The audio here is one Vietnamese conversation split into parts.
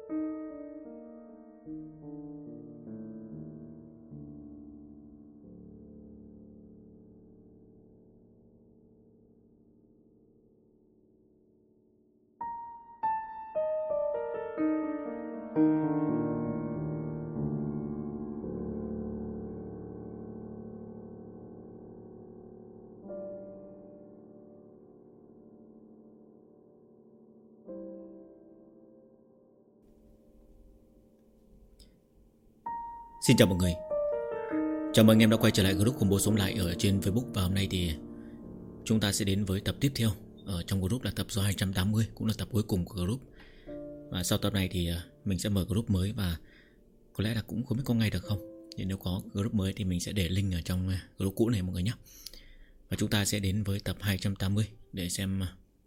Xin chào mọi người. Chào mừng em đã quay trở lại group Khủng Bố Sống Lại ở trên Facebook. Và hôm nay thì chúng ta sẽ đến với tập tiếp theo ở trong group, là tập số 280, cũng là tập cuối cùng của group. Và sau tập này thì mình sẽ mở group mới, và có lẽ là cũng không biết có ngay được không. Thì nếu có group mới thì mình sẽ để link ở trong group cũ này mọi người nhé. Và chúng ta sẽ đến với tập 280 để xem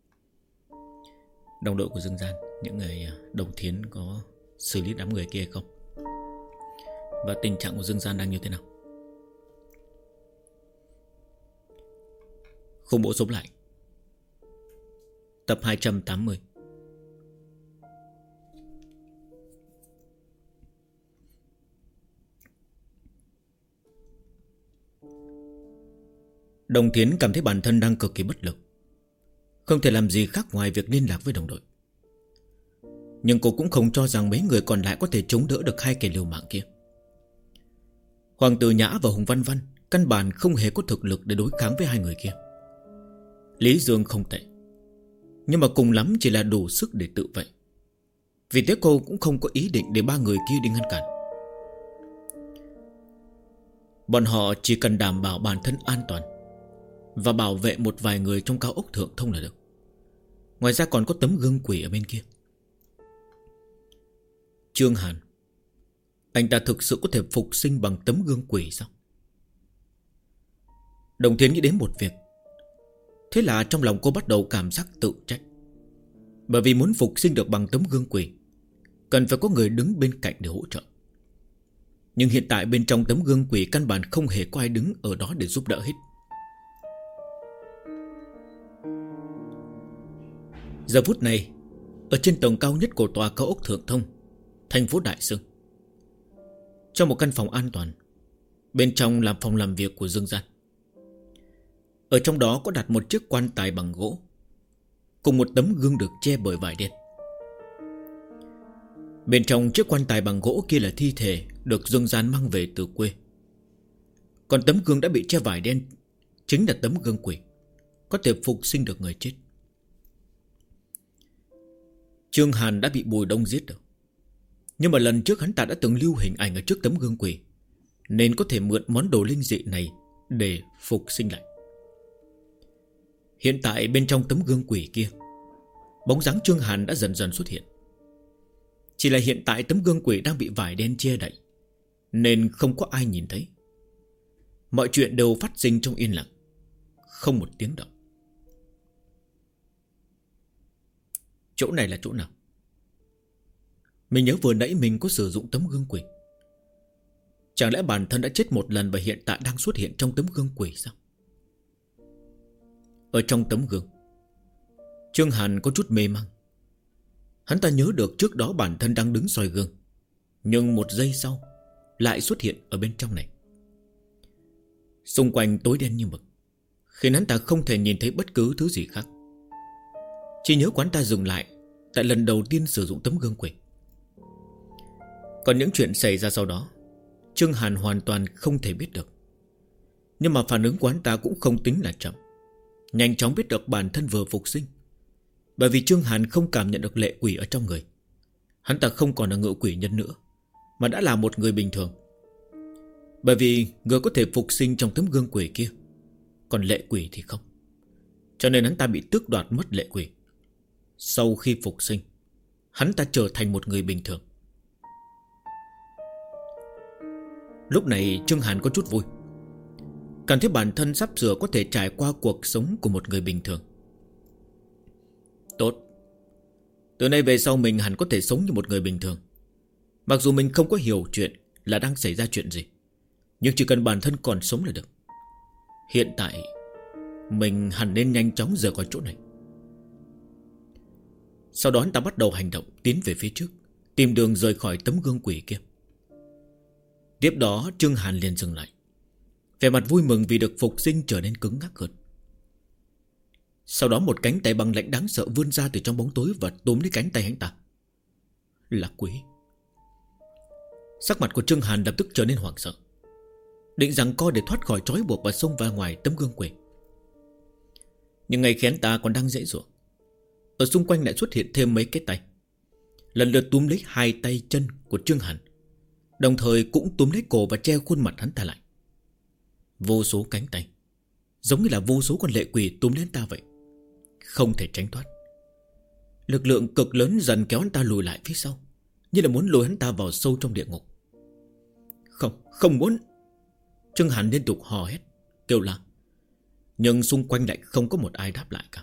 đồng đội của Dương Gian, những người đồng thiến, có xử lý đám người kia hay không, và tình trạng của Dương Gian đang như thế nào. Khủng Bố Sống Lại, tập 280. Đồng Thiến cảm thấy bản thân đang cực kỳ bất lực, không thể làm gì khác ngoài việc liên lạc với đồng đội. Nhưng cô cũng không cho rằng mấy người còn lại có thể chống đỡ được hai kẻ liều mạng kia. Hoàng Tử Nhã và Hùng Văn Văn căn bản không hề có thực lực để đối kháng với hai người kia. Lý Dương không tệ, nhưng mà cùng lắm chỉ là đủ sức để tự vệ. Vì thế cô cũng không có ý định để ba người kia đi ngăn cản. Bọn họ chỉ cần đảm bảo bản thân an toàn và bảo vệ một vài người trong cao ốc Thượng Thông là được. Ngoài ra còn có tấm gương quỷ ở bên kia. Trương Hàn, anh ta thực sự có thể phục sinh bằng tấm gương quỷ sao? Đồng Thiến nghĩ đến một việc. Thế là trong lòng cô bắt đầu cảm giác tự trách. Bởi vì muốn phục sinh được bằng tấm gương quỷ, cần phải có người đứng bên cạnh để hỗ trợ. Nhưng hiện tại bên trong tấm gương quỷ căn bản không hề có ai đứng ở đó để giúp đỡ hết. Giờ phút này, ở trên tầng cao nhất của tòa cao ốc Thượng Thông, thành phố Đại Sương, trong một căn phòng an toàn, bên trong là phòng làm việc của Dương Gian. Ở trong đó có đặt một chiếc quan tài bằng gỗ, cùng một tấm gương được che bởi vải đen. Bên trong chiếc quan tài bằng gỗ kia là thi thể được Dương Gian mang về từ quê. Còn tấm gương đã bị che vải đen chính là tấm gương quỷ, có thể phục sinh được người chết. Trương Hàn đã bị Bùi Đông giết rồi, nhưng mà lần trước hắn ta đã từng lưu hình ảnh ở trước tấm gương quỷ, nên có thể mượn món đồ linh dị này để phục sinh lại. Hiện tại bên trong tấm gương quỷ kia, bóng dáng Trương Hàn đã dần dần xuất hiện. Chỉ là hiện tại tấm gương quỷ đang bị vải đen che đậy, nên không có ai nhìn thấy. Mọi chuyện đều phát sinh trong yên lặng, không một tiếng động. Chỗ này là chỗ nào? Mình nhớ vừa nãy mình có sử dụng tấm gương quỷ. Chẳng lẽ bản thân đã chết một lần và hiện tại đang xuất hiện trong tấm gương quỷ sao? Ở trong tấm gương, Trương Hàn có chút mê mang. Hắn ta nhớ được trước đó bản thân đang đứng soi gương, nhưng một giây sau lại xuất hiện ở bên trong này. Xung quanh tối đen như mực, khiến hắn ta không thể nhìn thấy bất cứ thứ gì khác. Chỉ nhớ quán ta dừng lại tại lần đầu tiên sử dụng tấm gương quỷ. Còn những chuyện xảy ra sau đó, Trương Hàn hoàn toàn không thể biết được. Nhưng mà phản ứng của hắn ta cũng không tính là chậm, nhanh chóng biết được bản thân vừa phục sinh. Bởi vì Trương Hàn không cảm nhận được lệ quỷ ở trong người. Hắn ta không còn là ngự quỷ nhân nữa, mà đã là một người bình thường. Bởi vì người có thể phục sinh trong tấm gương quỷ kia, còn lệ quỷ thì không. Cho nên hắn ta bị tước đoạt mất lệ quỷ. Sau khi phục sinh, hắn ta trở thành một người bình thường. Lúc này Trương Hàn có chút vui, cảm thấy bản thân sắp sửa có thể trải qua cuộc sống của một người bình thường. Tốt, từ nay về sau mình hẳn có thể sống như một người bình thường. Mặc dù mình không có hiểu chuyện là đang xảy ra chuyện gì, nhưng chỉ cần bản thân còn sống là được. Hiện tại mình hẳn nên nhanh chóng rời khỏi chỗ này. Sau đó hắn ta bắt đầu hành động, tiến về phía trước, tìm đường rời khỏi tấm gương quỷ kia. Tiếp đó Trương Hàn liền dừng lại, vẻ mặt vui mừng vì được phục sinh trở nên cứng ngắc hơn. Sau đó một cánh tay băng lạnh đáng sợ vươn ra từ trong bóng tối và túm lấy cánh tay hắn ta. Là quỷ. Sắc mặt của Trương Hàn lập tức trở nên hoảng sợ, định rằng co để thoát khỏi trói buộc và xông ra ngoài tấm gương quỷ. Nhưng ngay khi hắn ta còn đang giãy giụa, ở xung quanh lại xuất hiện thêm mấy cái tay, lần lượt túm lấy hai tay chân của Trương Hàn, đồng thời cũng túm lấy cổ và che khuôn mặt hắn ta lại. Vô số cánh tay, giống như là vô số con lệ quỷ túm lấy hắn ta vậy, không thể tránh thoát. Lực lượng cực lớn dần kéo hắn ta lùi lại phía sau, như là muốn lôi hắn ta vào sâu trong địa ngục. Không, không muốn. Trương Hàn liên tục hò hét, kêu la, nhưng xung quanh lại không có một ai đáp lại cả.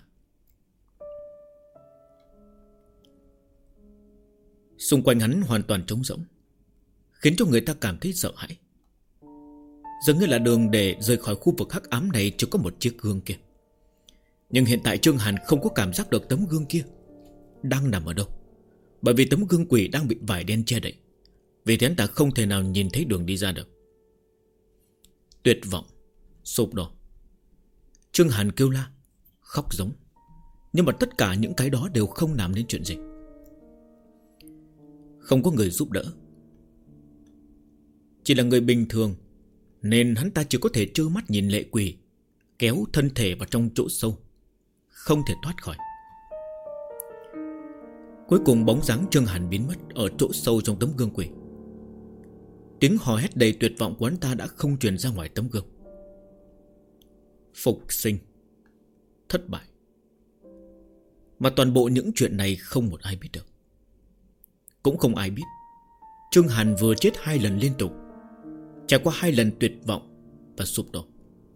Xung quanh hắn hoàn toàn trống rỗng, khiến cho người ta cảm thấy sợ hãi. Dường như là đường để rời khỏi khu vực hắc ám này chỉ có một chiếc gương kia. Nhưng hiện tại Trương Hàn không có cảm giác được tấm gương kia đang nằm ở đâu, bởi vì tấm gương quỷ đang bị vải đen che đậy. Vì thế hắn ta không thể nào nhìn thấy đường đi ra được. Tuyệt vọng, sụp đổ. Trương Hàn kêu la, khóc giống, nhưng mà tất cả những cái đó đều không làm nên chuyện gì. Không có người giúp đỡ, chỉ là người bình thường, nên hắn ta chỉ có thể trơ mắt nhìn lệ quỷ kéo thân thể vào trong chỗ sâu, không thể thoát khỏi. Cuối cùng bóng dáng Trương Hàn biến mất ở chỗ sâu trong tấm gương quỷ. Tiếng hò hét đầy tuyệt vọng của hắn ta đã không truyền ra ngoài tấm gương. Phục sinh, thất bại. Mà toàn bộ những chuyện này không một ai biết được. Cũng không ai biết Trương Hàn vừa chết 2 lần liên tục, trải qua 2 lần tuyệt vọng và sụp đổ.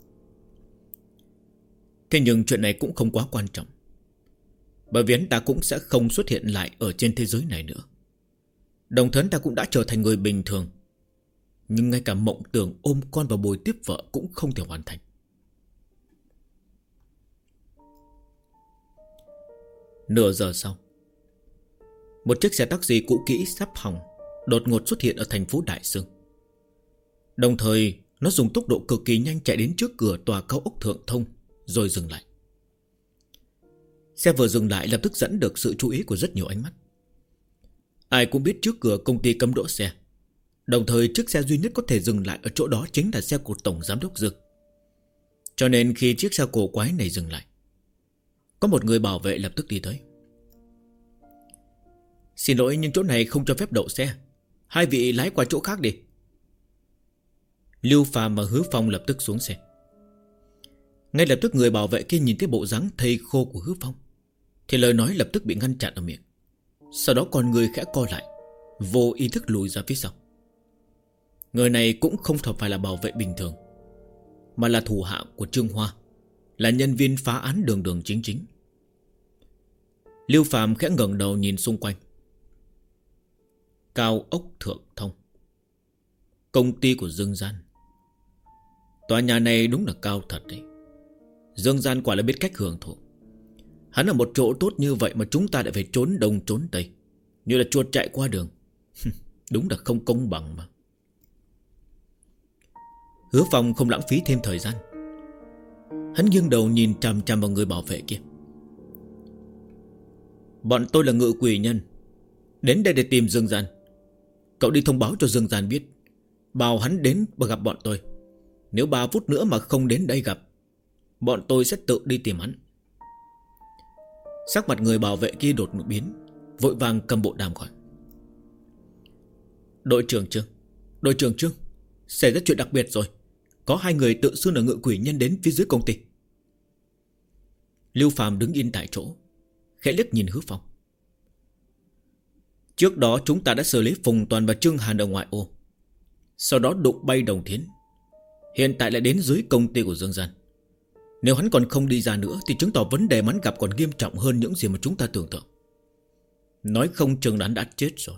Thế nhưng chuyện này cũng không quá quan trọng, bởi vì hắn ta cũng sẽ không xuất hiện lại ở trên thế giới này nữa. Đồng thời hắn ta cũng đã trở thành người bình thường, nhưng ngay cả mộng tưởng ôm con và bồi tiếp vợ cũng không thể hoàn thành. Nửa giờ sau, một chiếc xe taxi cũ kỹ sắp hỏng đột ngột xuất hiện ở thành phố Đại Sương. Đồng thời nó dùng tốc độ cực kỳ nhanh chạy đến trước cửa tòa cao ốc Thượng Thông rồi dừng lại. Xe vừa dừng lại lập tức dẫn được sự chú ý của rất nhiều ánh mắt. Ai cũng biết trước cửa công ty cấm đỗ xe, đồng thời chiếc xe duy nhất có thể dừng lại ở chỗ đó chính là xe của Tổng Giám đốc Dương. Cho nên khi chiếc xe cổ quái này dừng lại, có một người bảo vệ lập tức đi tới. Xin lỗi nhưng chỗ này không cho phép đậu xe, hai vị lái qua chỗ khác đi. Lưu Phàm và Hứa Phong lập tức xuống xe. Ngay lập tức người bảo vệ kia nhìn thấy bộ dáng thây khô của Hứa Phong thì lời nói lập tức bị ngăn chặn ở miệng. Sau đó con người khẽ co lại, vô ý thức lùi ra phía sau. Người này cũng không phải là bảo vệ bình thường, mà là thủ hạ của Trương Hoa, là nhân viên phá án đường đường chính chính. Lưu Phàm khẽ ngẩng đầu nhìn xung quanh. Cao ốc Thượng Thông, công ty của Dương Gian. Tòa nhà này đúng là cao thật đấy. Dương Gian quả là biết cách hưởng thụ. Hắn ở một chỗ tốt như vậy mà chúng ta lại phải trốn đông trốn tây, như là chuột chạy qua đường. Đúng là không công bằng mà. Hứa Phong không lãng phí thêm thời gian. Hắn nghiêng đầu nhìn chằm chằm vào người bảo vệ kia. Bọn tôi là Ngự Quỷ Nhân, đến đây để tìm Dương Gian. Cậu đi thông báo cho Dương Gian biết, bảo hắn đến và gặp bọn tôi. Nếu 3 phút nữa mà không đến đây gặp, bọn tôi sẽ tự đi tìm hắn. Sắc mặt người bảo vệ kia đột ngột biến, vội vàng cầm bộ đàm gọi. Đội trưởng Trương, xảy ra chuyện đặc biệt rồi. Có 2 người tự xưng là Ngự Quỷ Nhân đến phía dưới công ty. Lưu Phàm đứng yên tại chỗ, khẽ liếc nhìn Hứa Phong. Trước đó chúng ta đã xử lý Phùng Toàn và Trương Hàn ở ngoại ô, sau đó đụng bay Đồng Thiến. Hiện tại lại đến dưới công ty của Dương Gian. Nếu hắn còn không đi ra nữa thì chứng tỏ vấn đề hắn gặp còn nghiêm trọng hơn những gì mà chúng ta tưởng tượng. Nói không chừng hắn đã chết rồi.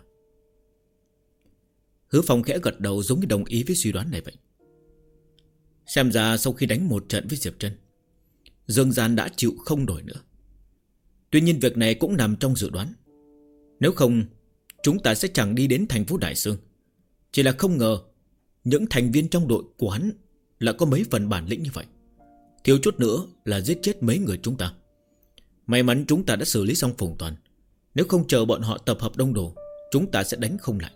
Hứa Phong khẽ gật đầu giống như đồng ý với suy đoán này vậy. Xem ra sau khi đánh một trận với Diệp Trân, Dương Gian đã chịu không nổi nữa. Tuy nhiên việc này cũng nằm trong dự đoán. Nếu không, chúng ta sẽ chẳng đi đến thành phố Đại Sương. Chỉ là không ngờ những thành viên trong đội của hắn lại có mấy phần bản lĩnh như vậy. Thiếu chút nữa là giết chết mấy người chúng ta. May mắn chúng ta đã xử lý xong Phùng Toàn. Nếu không chờ bọn họ tập hợp đông đủ, chúng ta sẽ đánh không lại.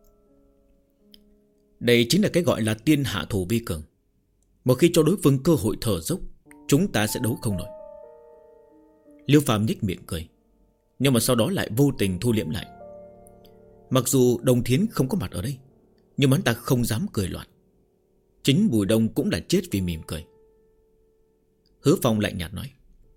Đây chính là cái gọi là tiên hạ thủ vi cường. Một khi cho đối phương cơ hội thở dốc, chúng ta sẽ đấu không nổi. Liêu Phàm nhếch miệng cười, nhưng mà sau đó lại vô tình thu liễm lại. Mặc dù Đồng Thiến không có mặt ở đây, nhưng hắn ta không dám cười loạn. Chính Bùi Đông cũng đã chết vì mỉm cười. Hứa Phong lạnh nhạt nói: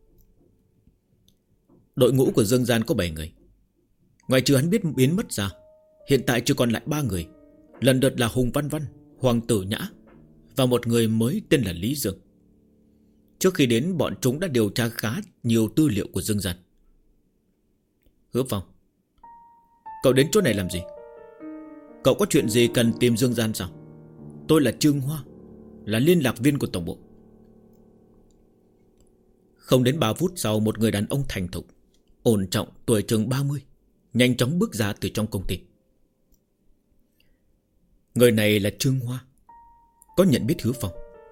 đội ngũ của Dương Gian có 7 người. Ngoài trừ hắn biết biến mất ra, hiện tại chỉ còn lại 3 người. Lần lượt là Hùng Văn Văn, Hoàng Tử Nhã và một người mới tên là Lý Dương. Trước khi đến, bọn chúng đã điều tra khá nhiều tư liệu của Dương Gian. Hứa Phong, cậu đến chỗ này làm gì? Cậu có chuyện gì cần tìm Dương Gian sao? Tôi là Trương Hoa, là liên lạc viên của tổng bộ. Không đến 3 phút sau, một người đàn ông thành thục, ổn trọng, tuổi chừng 30 nhanh chóng bước ra từ trong công ty. Người này là Trương Hoa, có nhận biết Hứa Phong.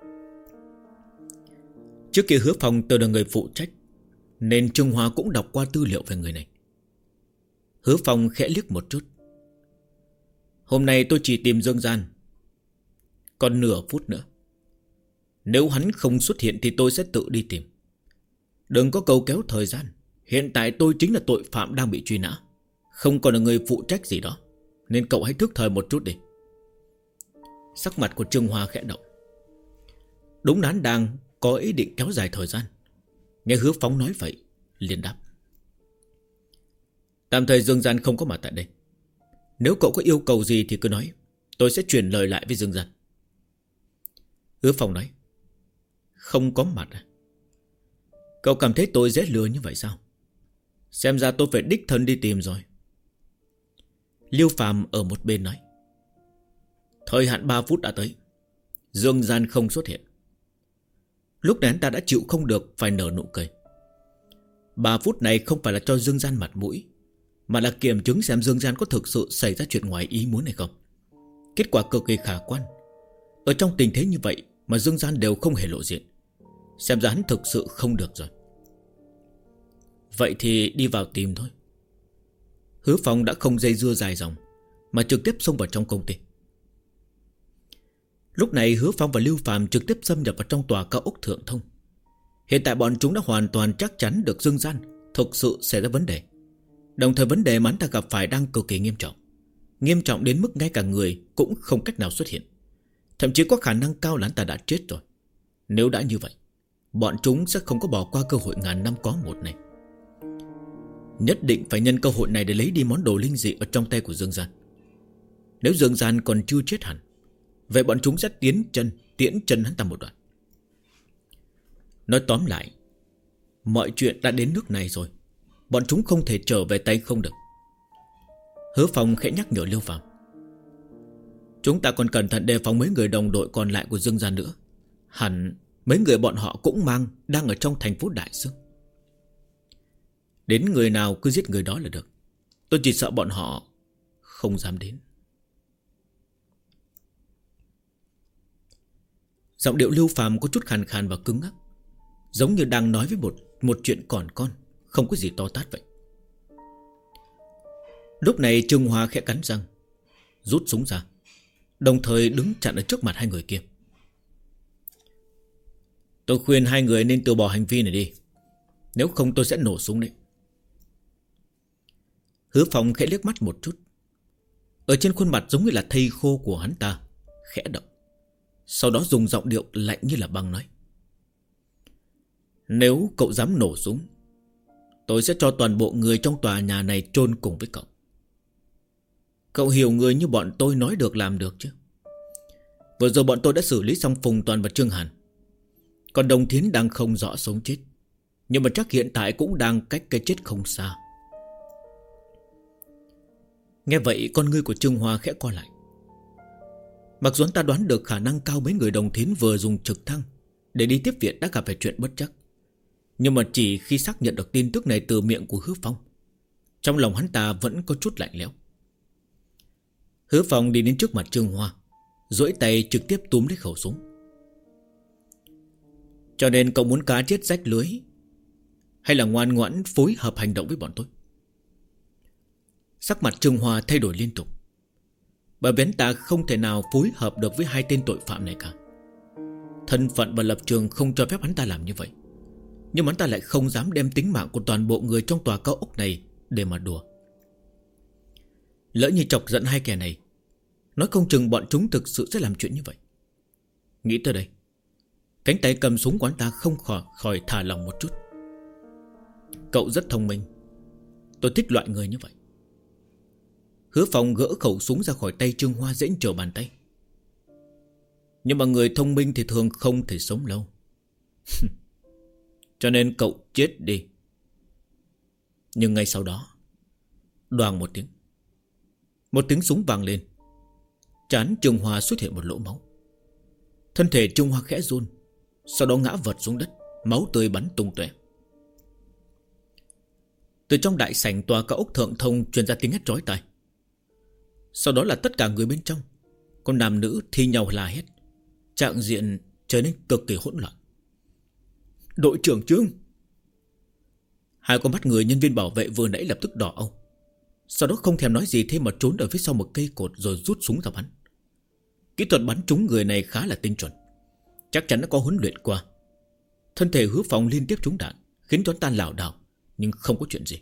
Trước kia Hứa Phong từng là người phụ trách, nên Trương Hoa cũng đọc qua tư liệu về người này. Hứa Phong khẽ liếc một chút. Hôm nay tôi chỉ tìm Dương Gian, còn nửa phút nữa. Nếu hắn không xuất hiện thì tôi sẽ tự đi tìm. Đừng có cầu kéo thời gian. Hiện tại tôi chính là tội phạm đang bị truy nã, không còn là người phụ trách gì đó, nên cậu hãy thức thời một chút đi. Sắc mặt của Trương Hoa khẽ động. Đúng là hắn đang có ý định kéo dài thời gian. Nghe Hứa Phong nói vậy, liền đáp: tạm thời Dương Gian không có mặt tại đây. Nếu cậu có yêu cầu gì thì cứ nói, tôi sẽ truyền lời lại với Dương Gian. Hứa Phong nói: không có mặt à? Cậu cảm thấy tôi dễ lừa như vậy sao? Xem ra tôi phải đích thân đi tìm rồi. Liêu Phàm ở một bên nói: thời hạn 3 phút đã tới, Dương Gian không xuất hiện. Lúc này anh ta đã chịu không được phải nở nụ cười. 3 phút này không phải là cho Dương Gian mặt mũi, mà là kiểm chứng xem Dương Gian có thực sự xảy ra chuyện ngoài ý muốn hay không. Kết quả cực kỳ khả quan. Ở trong tình thế như vậy mà Dương Gian đều không hề lộ diện, xem ra hắn thực sự không được rồi. Vậy thì đi vào tìm thôi. Hứa Phong đã không dây dưa dài dòng, mà trực tiếp xông vào trong công ty. Lúc này Hứa Phong và Lưu Phàm trực tiếp xâm nhập vào trong tòa cao ốc Thượng Thông. Hiện tại bọn chúng đã hoàn toàn chắc chắn được Dương Gian thực sự xảy ra vấn đề. Đồng thời vấn đề mà hắn ta gặp phải đang cực kỳ nghiêm trọng. Nghiêm trọng đến mức ngay cả người cũng không cách nào xuất hiện. Thậm chí có khả năng cao là hắn ta đã chết rồi. Nếu đã như vậy, bọn chúng sẽ không có bỏ qua cơ hội ngàn năm có một này. Nhất định phải nhân cơ hội này để lấy đi món đồ linh dị ở trong tay của Dương Gian. Nếu Dương Gian còn chưa chết hẳn, vậy bọn chúng sẽ tiễn chân hắn ta một đoạn. Nói tóm lại, mọi chuyện đã đến nước này rồi, bọn chúng không thể trở về tay không được. Hứa Phong khẽ nhắc nhở Liêu Phàm: chúng ta còn cẩn thận đề phòng mấy người đồng đội còn lại của Dương Gian nữa. Hẳn mấy người bọn họ cũng đang ở trong thành phố Đại Sương. Đến người nào cứ giết người đó là được. Tôi chỉ sợ bọn họ không dám đến. Giọng điệu Liêu Phàm có chút khàn khàn và cứng ngắc, giống như đang nói với một chuyện còn con, không có gì to tát vậy. Lúc này Trương Hoa khẽ cắn răng, rút súng ra, đồng thời đứng chặn ở trước mặt hai người kia. Tôi khuyên hai người nên từ bỏ hành vi này đi, nếu không tôi sẽ nổ súng đấy. Hứa Phong khẽ liếc mắt một chút. Ở trên khuôn mặt giống như là thây khô của hắn ta khẽ động, sau đó dùng giọng điệu lạnh như là băng nói: nếu cậu dám nổ súng, tôi sẽ cho toàn bộ người trong tòa nhà này chôn cùng với cậu. Cậu hiểu người như bọn tôi nói được làm được chứ? Vừa rồi bọn tôi đã xử lý xong Phùng Toàn và Trương Hàn. Còn Đồng Thiến đang không rõ sống chết, nhưng mà chắc hiện tại cũng đang cách cái chết không xa. Nghe vậy con ngươi của Trương Hoa khẽ co lại. Mặc dù hắn ta đoán được khả năng cao mấy người Đồng Thiến vừa dùng trực thăng để đi tiếp viện đã gặp phải chuyện bất trắc, nhưng mà chỉ khi xác nhận được tin tức này từ miệng của Hứa Phong, trong lòng hắn ta vẫn có chút lạnh lẽo. Hứa Phong đi đến trước mặt Trương Hoa, duỗi tay trực tiếp túm lấy khẩu súng. Cho nên cậu muốn cá chết rách lưới, hay là ngoan ngoãn phối hợp hành động với bọn tôi? Sắc mặt Trương Hoa thay đổi liên tục, bởi vì hắn ta không thể nào phối hợp được với hai tên tội phạm này cả. Thân phận và lập trường không cho phép hắn ta làm như vậy, nhưng hắn ta lại không dám đem tính mạng của toàn bộ người trong tòa cao ốc này để mà đùa. Lỡ như chọc giận hai kẻ này, nói không chừng bọn chúng thực sự sẽ làm chuyện như vậy. Nghĩ tới đây, cánh tay cầm súng của hắn ta không khỏi thả lòng một chút. Cậu rất thông minh, tôi thích loại người như vậy. Hứa Phong gỡ khẩu súng ra khỏi tay Trương Hoa dễ trở bàn tay. Nhưng mà người thông minh thì thường không thể sống lâu. Cho nên cậu chết đi. Nhưng ngay sau đó, đoàng một tiếng, một tiếng súng vang lên. Trán Trương Hoa xuất hiện một lỗ máu. Thân thể Trương Hoa khẽ run, sau đó ngã vật xuống đất, máu tươi bắn tung tóe. Từ trong đại sảnh tòa cao ốc Thượng Thông truyền ra tiếng hét chói tai. Sau đó là tất cả người bên trong, con nam nữ thi nhau la hét. Trạng diện trở nên cực kỳ hỗn loạn. Đội trưởng Trương! Hai con mắt người nhân viên bảo vệ vừa nãy lập tức đỏ âu. Sau đó không thèm nói gì thêm mà trốn ở phía sau một cây cột rồi rút súng ra bắn. Kỹ thuật bắn trúng người này khá là tinh chuẩn, chắc chắn đã có huấn luyện qua. Thân thể Hứa Phong liên tiếp trúng đạn, khiến cho hắn ta lảo đảo, nhưng không có chuyện gì.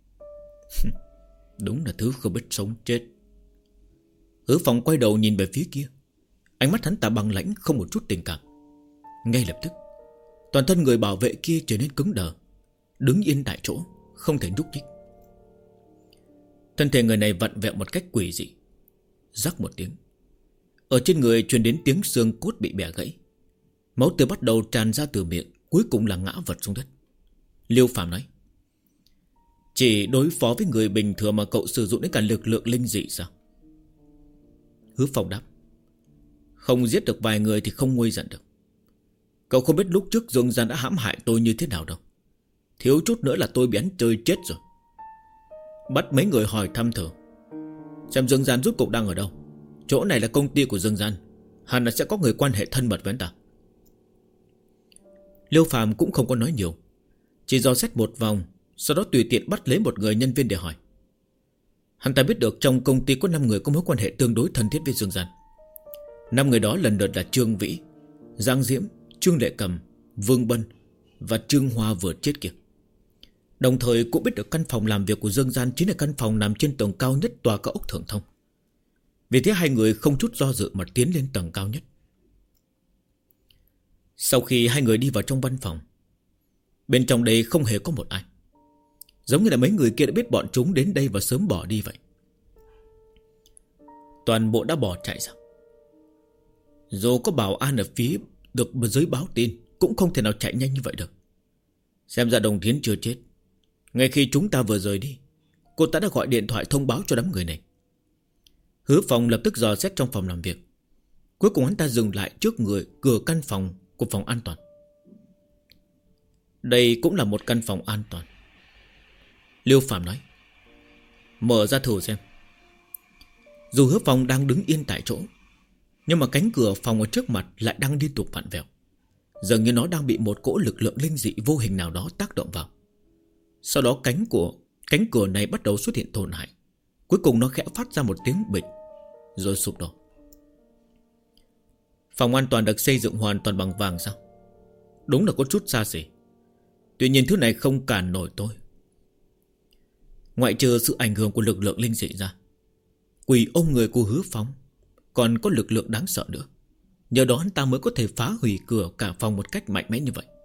Đúng là thứ không biết sống chết. Hứa Phong quay đầu nhìn về phía kia, ánh mắt hắn ta băng lãnh không một chút tình cảm. Ngay lập tức, toàn thân người bảo vệ kia trở nên cứng đờ, đứng yên tại chỗ, không thể nhúc nhích. Thân thể người này vặn vẹo một cách quỷ dị. Rắc một tiếng, ở trên người truyền đến tiếng xương cốt bị bẻ gãy. Máu tươi bắt đầu tràn ra từ miệng, cuối cùng là ngã vật xuống đất. Liêu Phàm nói: chỉ đối phó với người bình thường mà cậu sử dụng đến cả lực lượng linh dị sao? Hứa Phong đáp: không giết được vài người thì không nguôi giận được. Cậu không biết lúc trước Dương Gian đã hãm hại tôi như thế nào đâu. Thiếu chút nữa là tôi bị hắn chơi chết rồi. Bắt mấy người hỏi thăm thử, xem Dương Gian rốt cuộc đang ở đâu. Chỗ này là công ty của Dương Gian, hẳn là sẽ có người quan hệ thân mật với anh ta. Liêu Phàm cũng không có nói nhiều, chỉ dò xét một vòng, sau đó tùy tiện bắt lấy một người nhân viên để hỏi. Hắn ta biết được trong công ty có 5 người có mối quan hệ tương đối thân thiết với Dương Gian. 5 người đó lần lượt là Trương Vĩ, Giang Diễm, Trương Lệ Cầm, Vương Bân và Trương Hoa vừa chết kia. Đồng thời cũng biết được căn phòng làm việc của Dương Gian chính là căn phòng nằm trên tầng cao nhất tòa cao ốc Thượng Thông. Vì thế hai người không chút do dự mà tiến lên tầng cao nhất. Sau khi hai người đi vào trong văn phòng, bên trong đây không hề có một ai, giống như là mấy người kia đã biết bọn chúng đến đây và sớm bỏ đi vậy. Toàn bộ đã bỏ chạy sao? Dù có bảo an ở phía được giới báo tin, cũng không thể nào chạy nhanh như vậy được. Xem ra Đồng Thiến chưa chết. Ngay khi chúng ta vừa rời đi, cô ta đã gọi điện thoại thông báo cho đám người này. Hứa Phong lập tức dò xét trong phòng làm việc. Cuối cùng hắn ta dừng lại trước cửa căn phòng của phòng an toàn. Đây cũng là một căn phòng an toàn, Liêu Phàm nói. Mở ra thử xem. Dù Hứa Phong đang đứng yên tại chỗ, nhưng mà cánh cửa phòng ở trước mặt lại đang liên tục vặn vẹo, dường như nó đang bị một cỗ lực lượng linh dị vô hình nào đó tác động vào. Sau đó cánh cửa này bắt đầu xuất hiện tổn hại. Cuối cùng nó khẽ phát ra một tiếng bịch, rồi sụp đổ. Phòng an toàn được xây dựng hoàn toàn bằng vàng sao? Đúng là có chút xa xỉ. Tuy nhiên thứ này không cản nổi tôi. Ngoại trừ sự ảnh hưởng của lực lượng linh dị ra, quỷ ôm người của Hứa Phong còn có lực lượng đáng sợ nữa. Nhờ đó hắn ta mới có thể phá hủy cửa cả phòng một cách mạnh mẽ như vậy.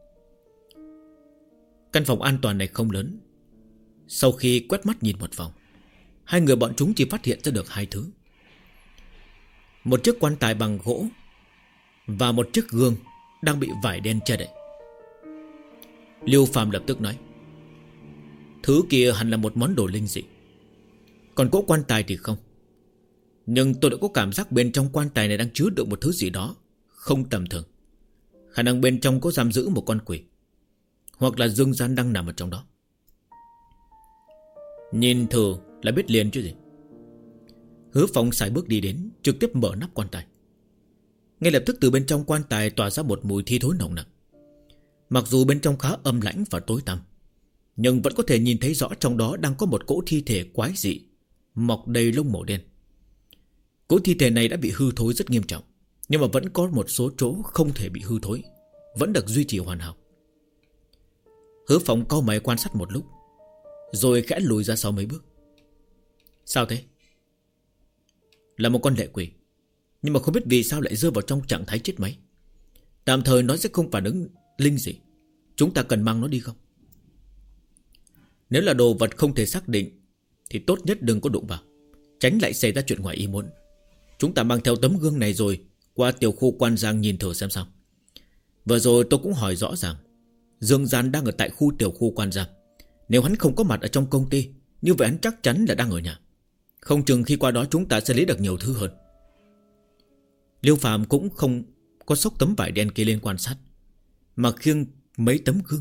Căn phòng an toàn này không lớn. Sau khi quét mắt nhìn một vòng, hai người bọn chúng chỉ phát hiện ra được hai thứ: một chiếc quan tài bằng gỗ và một chiếc gương đang bị vải đen che đậy. Liêu Phàm lập tức nói: thứ kia hẳn là một món đồ linh dị, còn cỗ quan tài thì không. Nhưng tôi đã có cảm giác bên trong quan tài này đang chứa đựng một thứ gì đó không tầm thường. Khả năng bên trong có giam giữ một con quỷ, hoặc là Dương Gian đang nằm ở trong đó. Nhìn thử là biết liền chứ gì. Hứa Phong sải bước đi đến, trực tiếp mở nắp quan tài. Ngay lập tức từ bên trong quan tài tỏa ra một mùi thi thối nồng nặc. Mặc dù bên trong khá âm lãnh và tối tăm, nhưng vẫn có thể nhìn thấy rõ trong đó đang có một cỗ thi thể quái dị, mọc đầy lông màu đen. Cỗ thi thể này đã bị hư thối rất nghiêm trọng, nhưng mà vẫn có một số chỗ không thể bị hư thối, vẫn được duy trì hoàn hảo. Hứa Phong cau mày quan sát một lúc, rồi khẽ lùi ra sau mấy bước. Sao thế? Là một con lệ quỷ, nhưng mà không biết vì sao lại rơi vào trong trạng thái chết máy. Tạm thời nó sẽ không phản ứng linh dị. Chúng ta cần mang nó đi không? Nếu là đồ vật không thể xác định thì tốt nhất đừng có đụng vào, tránh lại xảy ra chuyện ngoài ý muốn. Chúng ta mang theo tấm gương này rồi qua tiểu khu Quan Giang nhìn thử xem sao. Vừa rồi tôi cũng hỏi rõ ràng, Dương Gian đang ở tại khu tiểu khu Quan Giang. Nếu hắn không có mặt ở trong công ty, như vậy hắn chắc chắn là đang ở nhà. Không chừng khi qua đó chúng ta sẽ lấy được nhiều thứ hơn. Liêu Phàm cũng không có xốc tấm vải đen kia lên quan sát, mà khiêng mấy tấm gương,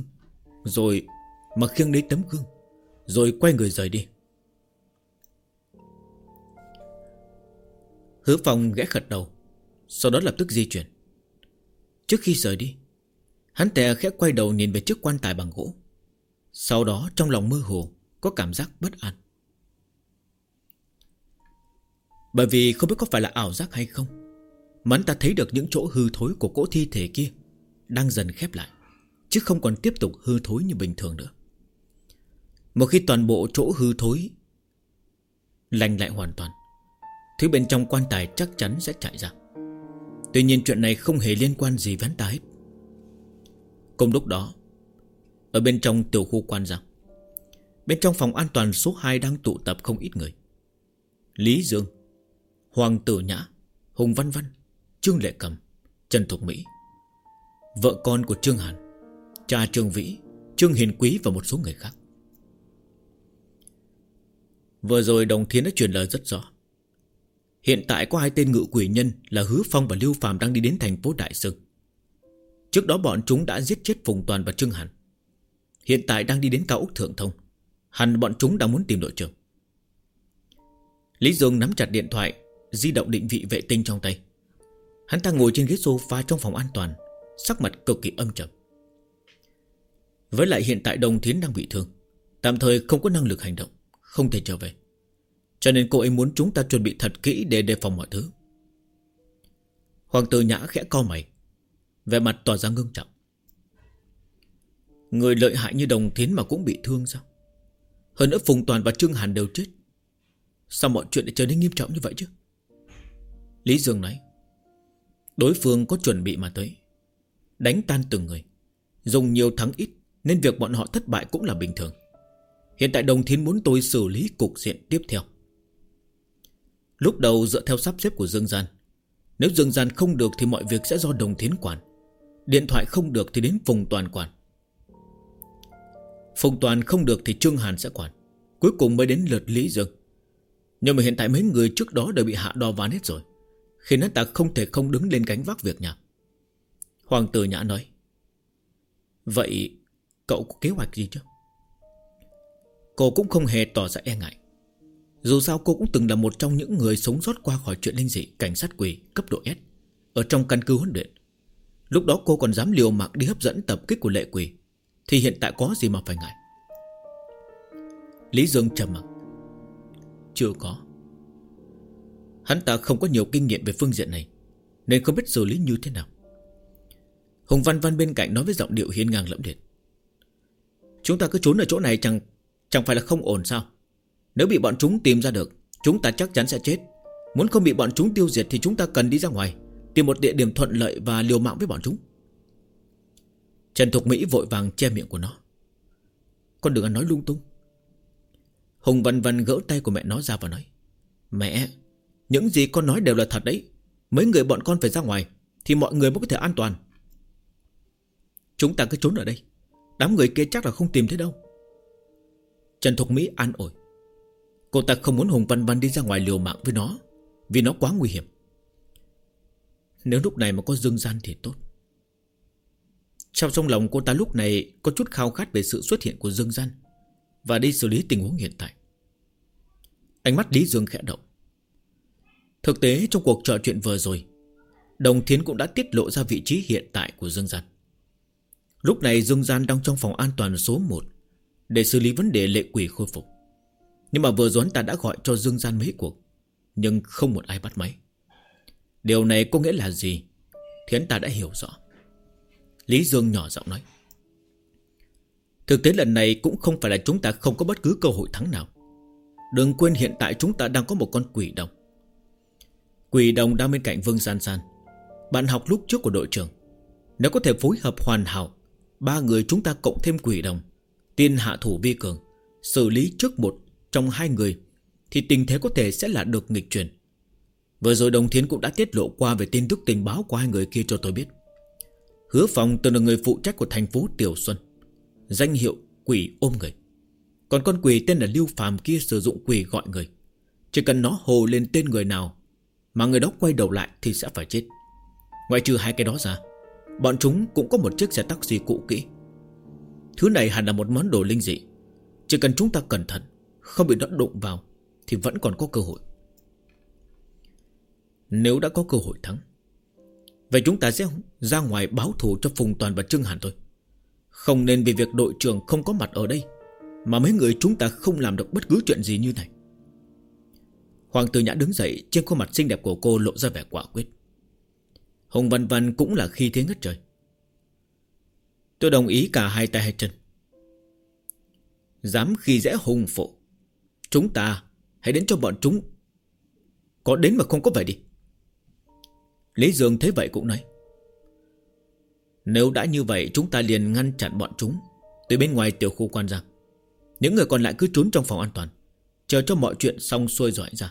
rồi quay người rời đi. Hứa Phong ghé gật đầu, sau đó lập tức di chuyển. Trước khi rời đi, hắn ta khẽ quay đầu nhìn về chiếc quan tài bằng gỗ. Sau đó trong lòng mơ hồ có cảm giác bất an. Bởi vì không biết có phải là ảo giác hay không, mà hắn ta thấy được những chỗ hư thối của cỗ thi thể kia đang dần khép lại, chứ không còn tiếp tục hư thối như bình thường nữa. Một khi toàn bộ chỗ hư thối lành lại hoàn toàn, thứ bên trong quan tài chắc chắn sẽ chạy ra. Tuy nhiên chuyện này không hề liên quan gì với hắn ta hết. Cùng lúc đó, ở bên trong tiểu khu Quan Giang, bên trong phòng an toàn số 2 đang tụ tập không ít người. Lý Dương, Hoàng Tử Nhã, Hùng Văn Văn, Trương Lệ Cầm, Trần Thục Mỹ, vợ con của Trương Hàn, cha Trương Vĩ, Trương Hiền Quý và một số người khác. Vừa rồi Đồng Thiến đã truyền lời rất rõ. Hiện tại có 2 tên ngự quỷ nhân là Hứa Phong và Liêu Phàm đang đi đến thành phố Đại Sơn. Trước đó bọn chúng đã giết chết Phùng Toàn và Trương Hàn. Hiện tại đang đi đến cao ốc Thượng Thông. Hẳn bọn chúng đang muốn tìm đội trưởng. Lý Dương nắm chặt điện thoại di động định vị vệ tinh trong tay. Hắn ta ngồi trên ghế sofa trong phòng an toàn, sắc mặt cực kỳ âm trầm. Với lại hiện tại Đồng Thiến đang bị thương, tạm thời không có năng lực hành động, không thể trở về. Cho nên cô ấy muốn chúng ta chuẩn bị thật kỹ để đề phòng mọi thứ. Hoàng Tử Nhã khẽ cau mày, vẻ mặt tỏ ra ngưng trọng. Người lợi hại như Đồng Thiến mà cũng bị thương sao? Hơn nữa Phùng Toàn và Trương Hàn đều chết. Sao mọi chuyện lại trở nên nghiêm trọng như vậy chứ? Lý Dương nói, đối phương có chuẩn bị mà tới, đánh tan từng người, dùng nhiều thắng ít, nên việc bọn họ thất bại cũng là bình thường. Hiện tại Đồng Thiến muốn tôi xử lý cục diện tiếp theo. Lúc đầu dựa theo sắp xếp của Dương Gian, nếu Dương Gian không được thì mọi việc sẽ do Đồng Thiến quản. Điện thoại không được thì đến Phùng Toàn quản. Phùng Toàn không được thì Trương Hàn sẽ quản. Cuối cùng mới đến lượt Lý Dương. Nhưng mà hiện tại mấy người trước đó đều bị hạ đo ván hết rồi, khiến hắn ta không thể không đứng lên gánh vác việc nhà. Hoàng Tử Nhã nói, vậy cậu có kế hoạch gì chứ? Cô cũng không hề tỏ ra e ngại. Dù sao cô cũng từng là một trong những người sống sót qua khỏi chuyện linh dị cảnh sát quỷ cấp độ S ở trong căn cứ huấn luyện. Lúc đó cô còn dám liều mạng đi hấp dẫn tập kích của lệ quỷ, thì hiện tại có gì mà phải ngại? Lý Dương trầm mặc. Chưa có. Hắn ta không có nhiều kinh nghiệm về phương diện này, nên không biết xử lý như thế nào. Hùng Văn Văn bên cạnh nói với giọng điệu hiên ngang lẫm liệt, chúng ta cứ trốn ở chỗ này chẳng phải là không ổn sao? Nếu bị bọn chúng tìm ra được, chúng ta chắc chắn sẽ chết. Muốn không bị bọn chúng tiêu diệt thì chúng ta cần đi ra ngoài, tìm một địa điểm thuận lợi và liều mạng với bọn chúng. Trần Thục Mỹ vội vàng che miệng của nó. Con đừng ăn nói lung tung. Hùng Văn Văn gỡ tay của mẹ nó ra và nói, mẹ, những gì con nói đều là thật đấy. Mấy người bọn con phải ra ngoài thì mọi người mới có thể an toàn. Chúng ta cứ trốn ở đây, đám người kia chắc là không tìm thấy đâu. Trần Thục Mỹ an ủi. Cô ta không muốn Hùng Văn Văn đi ra ngoài liều mạng với nó, vì nó quá nguy hiểm. Nếu lúc này mà có Dương Gian thì tốt. Trong lòng cô ta lúc này có chút khao khát về sự xuất hiện của Dương Gian và đi xử lý tình huống hiện tại. Ánh mắt Lý Dương khẽ động. Thực tế trong cuộc trò chuyện vừa rồi, Đồng Thiến cũng đã tiết lộ ra vị trí hiện tại của Dương Gian. Lúc này Dương Gian đang trong phòng an toàn số 1 để xử lý vấn đề lệ quỷ khôi phục. Nhưng mà vừa rồi hắn ta đã gọi cho Dương Gian mấy cuộc, nhưng không một ai bắt máy. Điều này có nghĩa là gì thì hắn ta đã hiểu rõ. Lý Dương nhỏ giọng nói: thực tế lần này cũng không phải là chúng ta không có bất cứ cơ hội thắng nào. Đừng quên hiện tại chúng ta đang có một con quỷ đồng. Quỷ đồng đang bên cạnh Vương San San, bạn học lúc trước của đội trưởng. Nếu có thể phối hợp hoàn hảo, 3 người chúng ta cộng thêm quỷ đồng, tiên hạ thủ vi cường, xử lý trước một trong 2 người, thì tình thế có thể sẽ là được nghịch chuyển. Vừa rồi Đồng Thiến cũng đã tiết lộ qua về tin tức tình báo của 2 người kia cho tôi biết. Hứa Phong từng là người phụ trách của thành phố Tiểu Xuân, danh hiệu quỷ ôm người. Còn con quỷ tên là Lưu Phàm kia sử dụng quỷ gọi người. Chỉ cần nó hồ lên tên người nào mà người đó quay đầu lại thì sẽ phải chết. Ngoại trừ 2 cái đó ra, bọn chúng cũng có một chiếc xe taxi cũ kỹ. Thứ này hẳn là một món đồ linh dị. Chỉ cần chúng ta cẩn thận, không bị nó đụng vào, thì vẫn còn có cơ hội. Nếu đã có cơ hội thắng, vậy chúng ta sẽ ra ngoài báo thù cho Phùng Toàn và Trương Hàn thôi. Không nên vì việc đội trưởng không có mặt ở đây mà mấy người chúng ta không làm được bất cứ chuyện gì như này. Hoàng Tử Nhã đứng dậy, trên khuôn mặt xinh đẹp của cô lộ ra vẻ quả quyết. Hồng Vân Vân cũng là khí thế ngất trời. Tôi đồng ý cả 2 tay 2 chân. Dám khi dễ hùng phụ, chúng ta hãy đến cho bọn chúng. Có đến mà không có vậy đi. Lý Dương thấy vậy cũng nói: nếu đã như vậy, chúng ta liền ngăn chặn bọn chúng từ bên ngoài tiểu khu Quan Giang. Những người còn lại cứ trốn trong phòng an toàn, chờ cho mọi chuyện xong xuôi rồi ra.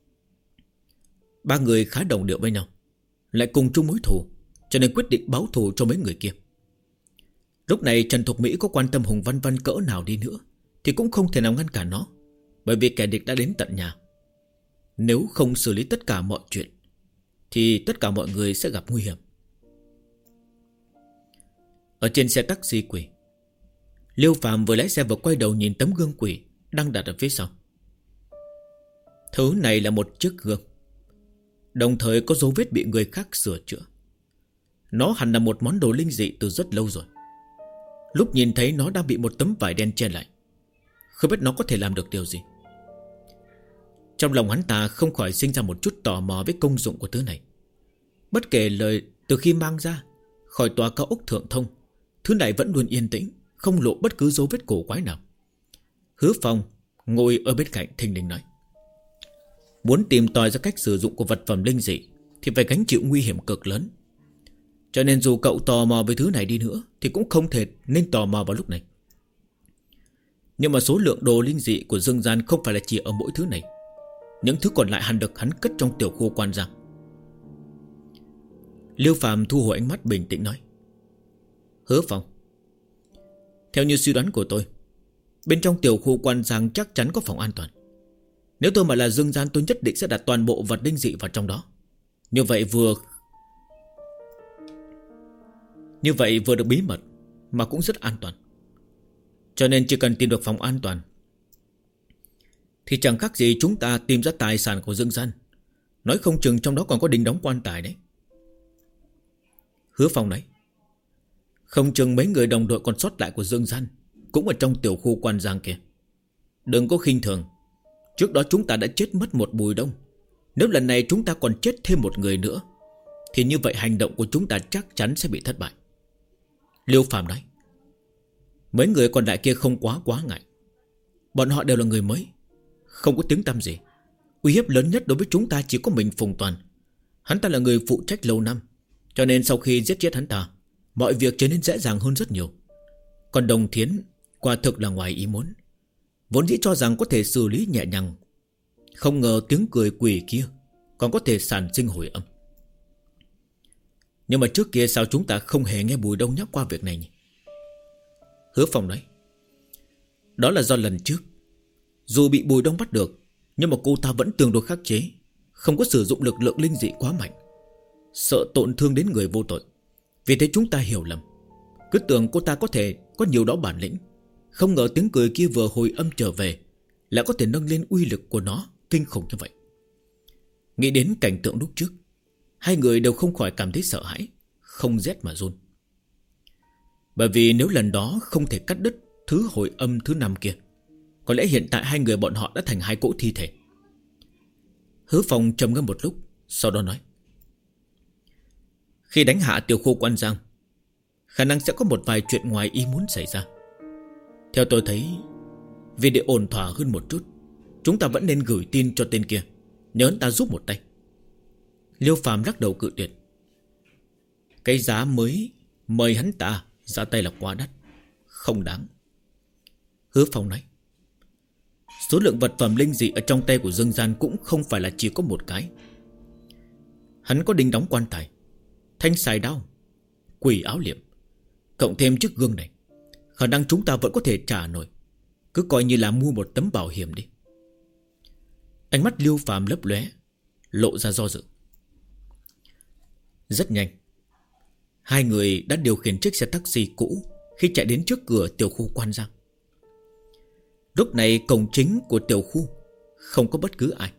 3 người khá đồng điệu với nhau, lại cùng chung mối thù, cho nên quyết định báo thù cho mấy người kia. Lúc này Trần Thục Mỹ có quan tâm Hùng Văn Văn cỡ nào đi nữa thì cũng không thể nào ngăn cản nó, bởi vì kẻ địch đã đến tận nhà. Nếu không xử lý tất cả mọi chuyện thì tất cả mọi người sẽ gặp nguy hiểm. Ở trên xe taxi quỷ, Liêu Phàm vừa lái xe vừa quay đầu nhìn tấm gương quỷ đang đặt ở phía sau. Thứ này là một chiếc gương, đồng thời có dấu vết bị người khác sửa chữa. Nó hẳn là một món đồ linh dị từ rất lâu rồi. Lúc nhìn thấy nó đang bị một tấm vải đen che lại, không biết nó có thể làm được điều gì. Trong lòng hắn ta không khỏi sinh ra một chút tò mò với công dụng của thứ này. Bất kể lời từ khi mang ra khỏi tòa cao ốc Thượng Thông, thứ này vẫn luôn yên tĩnh, không lộ bất cứ dấu vết cổ quái nào. Hứa Phong ngồi ở bên cạnh thình lình nói: muốn tìm tòi ra cách sử dụng của vật phẩm linh dị thì phải gánh chịu nguy hiểm cực lớn. Cho nên dù cậu tò mò với thứ này đi nữa thì cũng không thể nên tò mò vào lúc này. Nhưng mà số lượng đồ linh dị của Dương Gian không phải là chỉ ở mỗi thứ này. Những thứ còn lại hẳn được hắn cất trong tiểu khu Quan Giang. Liêu Phàm thu hồi ánh mắt bình tĩnh nói: Hứa Phong, theo như suy đoán của tôi, bên trong tiểu khu Quan Giang chắc chắn có phòng an toàn. Nếu tôi mà là Dương Gian, tôi nhất định sẽ đặt toàn bộ vật linh dị vào trong đó. Như vậy vừa được bí mật mà cũng rất an toàn. Cho nên chỉ cần tìm được phòng an toàn thì chẳng khác gì chúng ta tìm ra tài sản của Dương Gian. Nói không chừng trong đó còn có đinh đóng quan tài đấy. Hứa Phong nói: không chừng mấy người đồng đội còn sót lại của Dương Gian cũng ở trong tiểu khu Quan Giang kia. Đừng có khinh thường. Trước đó chúng ta đã chết mất một Bùi Đông. Nếu lần này chúng ta còn chết thêm một người nữa thì như vậy hành động của chúng ta chắc chắn sẽ bị thất bại. Liêu Phàm nói: mấy người còn lại kia không quá ngại. Bọn họ đều là người mới, không có tiếng tăm gì. Uy hiếp lớn nhất đối với chúng ta chỉ có mình Phùng Toàn. Hắn ta là người phụ trách lâu năm, cho nên sau khi giết chết hắn ta, mọi việc trở nên dễ dàng hơn rất nhiều. Còn Đồng Thiến quả thực là ngoài ý muốn. Vốn dĩ cho rằng có thể xử lý nhẹ nhàng, không ngờ tiếng cười quỷ kia còn có thể sản sinh hồi âm. Nhưng mà trước kia sao chúng ta không hề nghe Bùi Đông nhắc qua việc này nhỉ? Hứa Phong nói: đó là do lần trước dù bị Bùi Đông bắt được, nhưng mà cô ta vẫn tương đối khắc chế, không có sử dụng lực lượng linh dị quá mạnh, sợ tổn thương đến người vô tội. Vì thế chúng ta hiểu lầm, cứ tưởng cô ta có thể có nhiều đó bản lĩnh. Không ngờ tiếng cười kia vừa hồi âm trở về lại có thể nâng lên uy lực của nó kinh khủng như vậy. Nghĩ đến cảnh tượng lúc trước, hai người đều không khỏi cảm thấy sợ hãi, không rét mà run. Bởi vì nếu lần đó không thể cắt đứt thứ hồi âm thứ 5 kia, có lẽ hiện tại hai người bọn họ đã thành hai cỗ thi thể. Hứa Phong trầm ngâm một lúc, sau đó nói: khi đánh hạ Tiểu Khu Quan Giang, khả năng sẽ có một vài chuyện ngoài ý muốn xảy ra. Theo tôi thấy, vì để ổn thỏa hơn một chút, chúng ta vẫn nên gửi tin cho tên kia, nhớ hắn ta giúp một tay. Liêu Phàm lắc đầu cự tuyệt. Cái giá mới mời hắn ta ra tay là quá đắt, không đáng. Hứa Phong nói: số lượng vật phẩm linh dị ở trong tay của Dương Gian cũng không phải là chỉ có một cái. Hắn có đinh đóng quan tài, thanh xài đao, quỷ áo liệm, cộng thêm chiếc gương này, khả năng chúng ta vẫn có thể trả nổi. Cứ coi như là mua một tấm bảo hiểm đi. Ánh mắt Liêu Phàm lấp lóe, lộ ra do dự. Rất nhanh, hai người đã điều khiển chiếc xe taxi cũ khi chạy đến trước cửa Tiểu Khu Quan Giang. Lúc này cổng chính của tiểu khu không có bất cứ ai.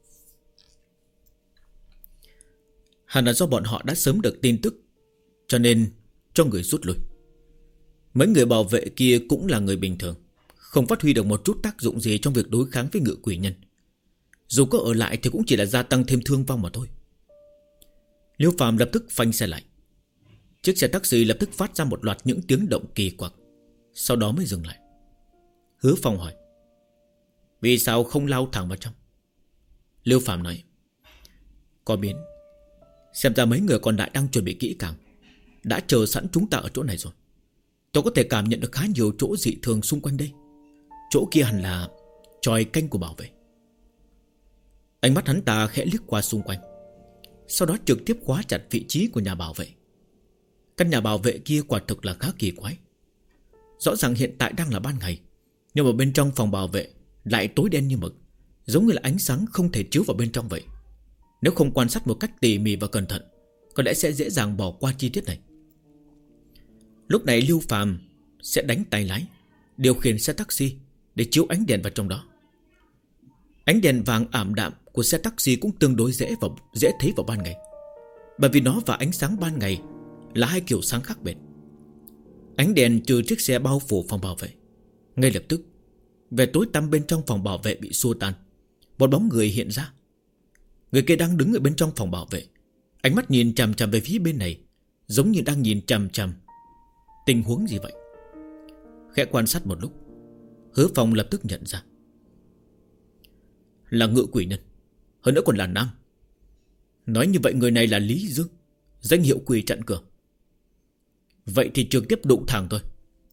Hẳn là do bọn họ đã sớm được tin tức, cho nên cho người rút lui. Mấy người bảo vệ kia cũng là người bình thường, không phát huy được một chút tác dụng gì trong việc đối kháng với ngự quỷ nhân. Dù có ở lại thì cũng chỉ là gia tăng thêm thương vong mà thôi. Liêu Phàm lập tức phanh xe lại. Chiếc xe taxi lập tức phát ra một loạt những tiếng động kỳ quặc, sau đó mới dừng lại. Hứa Phong hỏi: vì sao không lao thẳng vào trong? Liêu Phàm nói: có biến. Xem ra mấy người còn lại đang chuẩn bị kỹ càng, đã chờ sẵn chúng ta ở chỗ này rồi. Tôi có thể cảm nhận được khá nhiều chỗ dị thường xung quanh đây. Chỗ kia hẳn là chòi canh của bảo vệ. Ánh mắt hắn ta khẽ liếc qua xung quanh, sau đó trực tiếp khóa chặt vị trí của nhà bảo vệ. Căn nhà bảo vệ kia quả thực là khá kỳ quái. Rõ ràng hiện tại đang là ban ngày, nhưng mà bên trong phòng bảo vệ lại tối đen như mực, giống như là ánh sáng không thể chiếu vào bên trong vậy. Nếu không quan sát một cách tỉ mỉ và cẩn thận, có lẽ sẽ dễ dàng bỏ qua chi tiết này. Lúc này Liêu Phàm sẽ đánh tay lái, điều khiển xe taxi để chiếu ánh đèn vào trong đó. Ánh đèn vàng ảm đạm của xe taxi cũng tương đối dễ thấy vào ban ngày, bởi vì nó và ánh sáng ban ngày là hai kiểu sáng khác biệt. Ánh đèn trừ chiếc xe bao phủ phòng bảo vệ, ngay lập tức vẻ tối tăm bên trong phòng bảo vệ bị xua tan. Một bóng người hiện ra. Người kia đang đứng ở bên trong phòng bảo vệ, ánh mắt nhìn chằm chằm về phía bên này, giống như đang nhìn chằm chằm tình huống gì vậy. Khẽ quan sát một lúc, Hứa Phong lập tức nhận ra là ngự quỷ nhân, hơn nữa còn là nam. Nói như vậy người này là Lý Dương, danh hiệu quỷ chặn cửa. Vậy thì trực tiếp đụng thẳng thôi.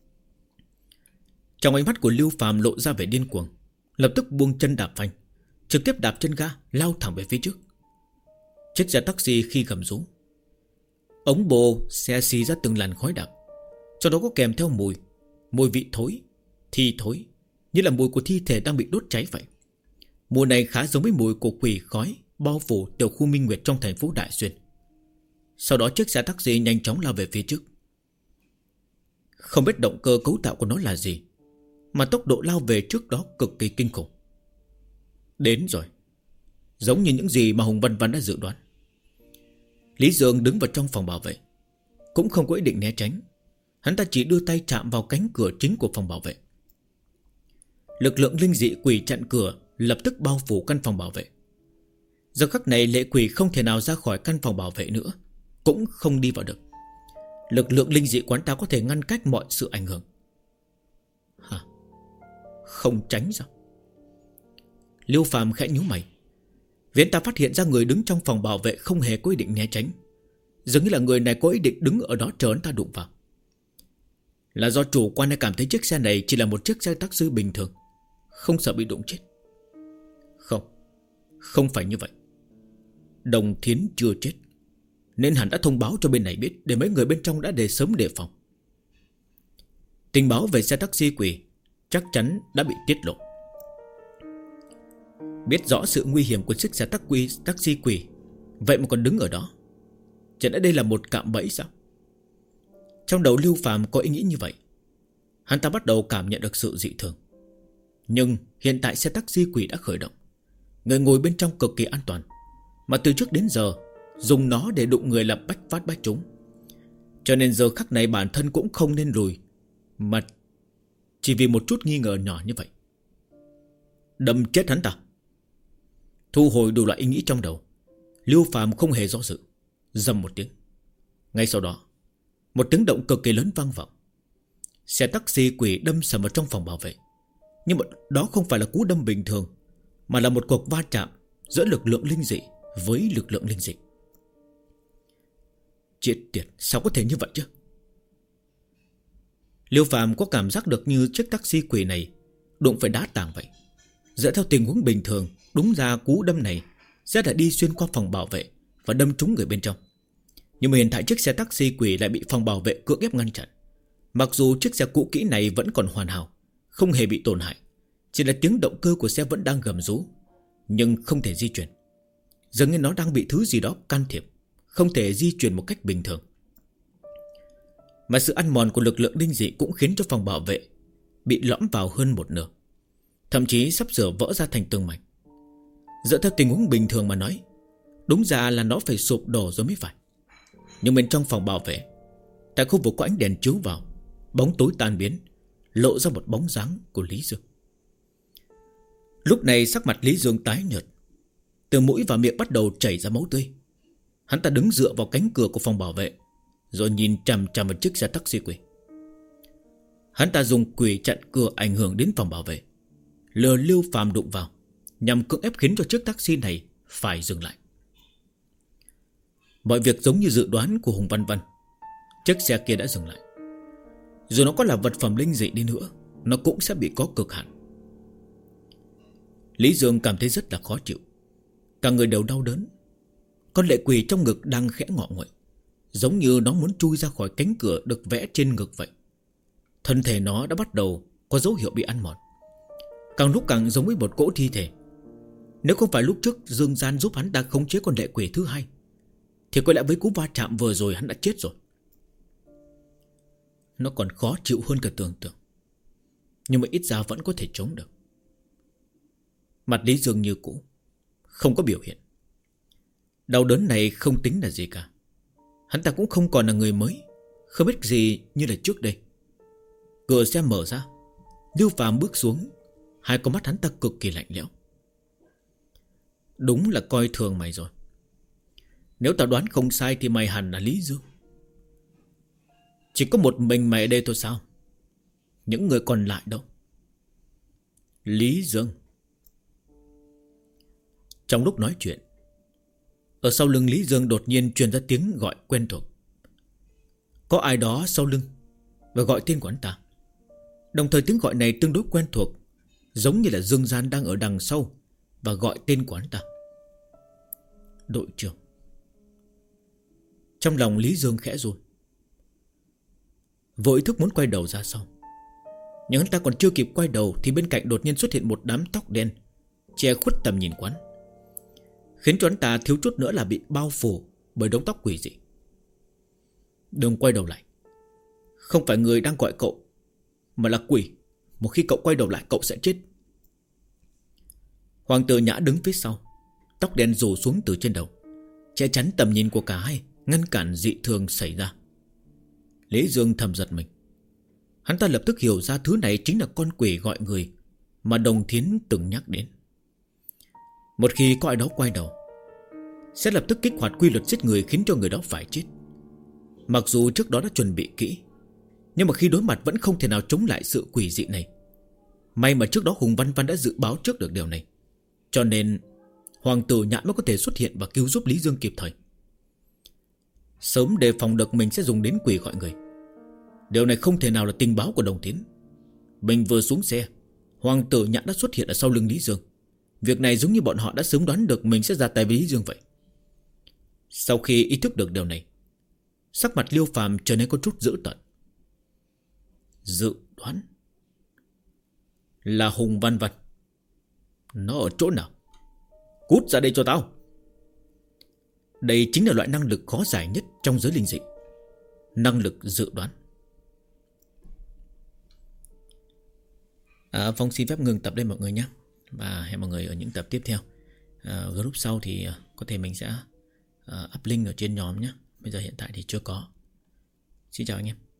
Trong ánh mắt của Lưu Phàm lộ ra vẻ điên cuồng, lập tức buông chân đạp phanh, trực tiếp đạp chân ga lao thẳng về phía trước. Chiếc xe taxi khi gầm rú, ống bô xe xì ra từng làn khói đặc, trong đó có kèm theo mùi vị thối, thi thối, như là mùi của thi thể đang bị đốt cháy vậy. Mùi này khá giống với mùi của quỷ khói bao phủ tiểu khu Minh Nguyệt trong thành phố Đại Xuyên. Sau đó chiếc xe taxi nhanh chóng lao về phía trước. Không biết động cơ cấu tạo của nó là gì, mà tốc độ lao về trước đó cực kỳ kinh khủng. Đến rồi, giống như những gì mà Hùng Văn Văn đã dự đoán. Lý Dương đứng vào trong phòng bảo vệ, cũng không có ý định né tránh. Hắn ta chỉ đưa tay chạm vào cánh cửa chính của phòng bảo vệ. Lực lượng linh dị quỷ chặn cửa lập tức bao phủ căn phòng bảo vệ. Giờ khắc này lệ quỷ không thể nào ra khỏi căn phòng bảo vệ nữa, cũng không đi vào được. Lực lượng linh dị quán ta có thể ngăn cách mọi sự ảnh hưởng. Hả? Không tránh sao? Liêu Phàm khẽ nhíu mày. Vì ta phát hiện ra người đứng trong phòng bảo vệ không hề có ý định né tránh, dường như là người này có ý định đứng ở đó chờ hắn ta đụng vào. Là do chủ quan hay cảm thấy chiếc xe này chỉ là một chiếc xe taxi bình thường, không sợ bị đụng chết? Không phải như vậy. Đồng Thiến chưa chết, nên hắn đã thông báo cho bên này biết, để mấy người bên trong đã sớm đề phòng. Tình báo về xe taxi quỷ chắc chắn đã bị tiết lộ. Biết rõ sự nguy hiểm của chiếc xe taxi quỷ, vậy mà còn đứng ở đó, chẳng lẽ đây là một cạm bẫy sao? Trong đầu Lưu Phàm có ý nghĩ như vậy. Hắn ta bắt đầu cảm nhận được sự dị thường. Nhưng hiện tại xe taxi quỷ đã khởi động, người ngồi bên trong cực kỳ an toàn. mà từ trước đến giờ dùng nó để đụng người là bách phát bách trúng. Cho nên giờ khắc này bản thân cũng không nên lùi, mà chỉ vì một chút nghi ngờ nhỏ như vậy. Đâm chết hắn ta. Thu hồi đủ loại ý nghĩ trong đầu, Lưu Phàm không hề do dự, rầm một tiếng. Ngay sau đó, một tiếng động cực kỳ lớn vang vọng. Xe taxi quỷ đâm sầm vào trong phòng bảo vệ. Nhưng mà đó không phải là cú đâm bình thường, mà là một cuộc va chạm giữa lực lượng linh dị với lực lượng linh dị. Chết tiệt, sao có thể như vậy chứ? Liêu Phàm có cảm giác được như chiếc taxi quỷ này đụng phải đá tảng vậy. Dựa theo tình huống bình thường, đúng ra cú đâm này sẽ đã đi xuyên qua phòng bảo vệ và đâm trúng người bên trong. Nhưng mà hiện tại chiếc xe taxi quỷ lại bị phòng bảo vệ cưỡng ép ngăn chặn. Mặc dù chiếc xe cũ kỹ này vẫn còn hoàn hảo, không hề bị tổn hại, chỉ là tiếng động cơ của xe vẫn đang gầm rú, nhưng không thể di chuyển. Dường như nó đang bị thứ gì đó can thiệp, không thể di chuyển một cách bình thường. Mà sự ăn mòn của lực lượng linh dị cũng khiến cho phòng bảo vệ bị lõm vào hơn một nửa, thậm chí sắp sửa vỡ ra thành từng mảnh. Dựa theo tình huống bình thường mà nói, đúng ra là nó phải sụp đổ rồi mới phải. Nhưng bên trong phòng bảo vệ, tại khu vực có ánh đèn chiếu vào, bóng tối tan biến, lộ ra một bóng dáng của Lý Dương. Lúc này sắc mặt Lý Dương tái nhợt, từ mũi và miệng bắt đầu chảy ra máu tươi. Hắn ta đứng dựa vào cánh cửa của phòng bảo vệ, rồi nhìn chằm chằm vào chiếc xe taxi quỷ. Hắn ta dùng quỷ chặn cửa ảnh hưởng đến phòng bảo vệ, lừa Lưu Phàm đụng vào, nhằm cưỡng ép khiến cho chiếc taxi này phải dừng lại. Mọi việc giống như dự đoán của Hùng Văn Văn. Chiếc xe kia đã dừng lại. Dù nó có là vật phẩm linh dị đi nữa, nó cũng sẽ bị có cực hạn. Lý Dương cảm thấy rất là khó chịu, cả người đều đau đớn. Con lệ quỷ trong ngực đang khẽ ngọ nguậy, giống như nó muốn chui ra khỏi cánh cửa được vẽ trên ngực vậy. Thân thể nó đã bắt đầu có dấu hiệu bị ăn mòn, càng lúc càng giống với một cỗ thi thể. Nếu không phải lúc trước Dương Gian giúp hắn ta khống chế con lệ quỷ thứ hai, thì có lẽ với cú va chạm vừa rồi hắn đã chết rồi. Nó còn khó chịu hơn cả tưởng tượng, nhưng mà ít ra vẫn có thể chống được. Mặt Lý Dương như cũ, không có biểu hiện. Đau đớn này không tính là gì cả. Hắn ta cũng không còn là người mới, không biết gì như là trước đây. Cửa xe mở ra, Lưu Phàm bước xuống. Hai con mắt hắn ta cực kỳ lạnh lẽo. Đúng là coi thường mày rồi. Nếu tao đoán không sai thì mày hẳn là Lý Dương. Chỉ có một mình mày ở đây thôi sao? Những người còn lại đâu? Lý Dương. Trong lúc nói chuyện, ở sau lưng Lý Dương đột nhiên truyền ra tiếng gọi quen thuộc. Có ai đó sau lưng và gọi tên của hắn ta. Đồng thời tiếng gọi này tương đối quen thuộc, giống như là Dương Gian đang ở đằng sau và gọi tên của hắn ta. Đội trưởng. Trong lòng Lý Dương khẽ run, vô ý thức muốn quay đầu ra sau. Nhưng hắn ta còn chưa kịp quay đầu thì bên cạnh đột nhiên xuất hiện một đám tóc đen che khuất tầm nhìn quán, khiến cho hắn ta thiếu chút nữa là bị bao phủ bởi đống tóc quỷ dị. Đừng quay đầu lại. Không phải người đang gọi cậu, mà là quỷ. Một khi cậu quay đầu lại cậu sẽ chết. Hoàng tử Nhã đứng phía sau, tóc đen rủ xuống từ trên đầu, che chắn tầm nhìn của cả hai, ngăn cản dị thường xảy ra. Lý Dương thầm giật mình. Hắn ta lập tức hiểu ra thứ này chính là con quỷ gọi người mà Đồng Thiến từng nhắc đến. Một khi có ai đó quay đầu, sẽ lập tức kích hoạt quy luật giết người, khiến cho người đó phải chết. Mặc dù trước đó đã chuẩn bị kỹ, nhưng mà khi đối mặt vẫn không thể nào chống lại sự quỷ dị này. May mà trước đó Hùng Văn Văn đã dự báo trước được điều này, cho nên Hoàng tử Nhã mới có thể xuất hiện và cứu giúp Lý Dương kịp thời. Sớm đề phòng được mình sẽ dùng đến quỷ gọi người, điều này không thể nào là tình báo của Đồng Thiến. Mình vừa xuống xe, Hoàng tử Nhã đã xuất hiện ở sau lưng Lý Dương. Việc này giống như bọn họ đã sớm đoán được mình sẽ ra tay với Lý Dương vậy. Sau khi ý thức được điều này, sắc mặt Liêu Phàm trở nên có chút dữ tợn. Dự đoán là Hùng Văn Văn. Nó ở chỗ nào? Cút ra đây cho tao. Đây chính là loại năng lực khó giải nhất trong giới linh dị, năng lực dự đoán. Phong xin phép ngừng tập đây mọi người nhé, và hẹn mọi người ở những tập tiếp theo. Group sau thì có thể mình sẽ up link ở trên nhóm nhé. Bây giờ hiện tại thì chưa có. Xin chào anh em.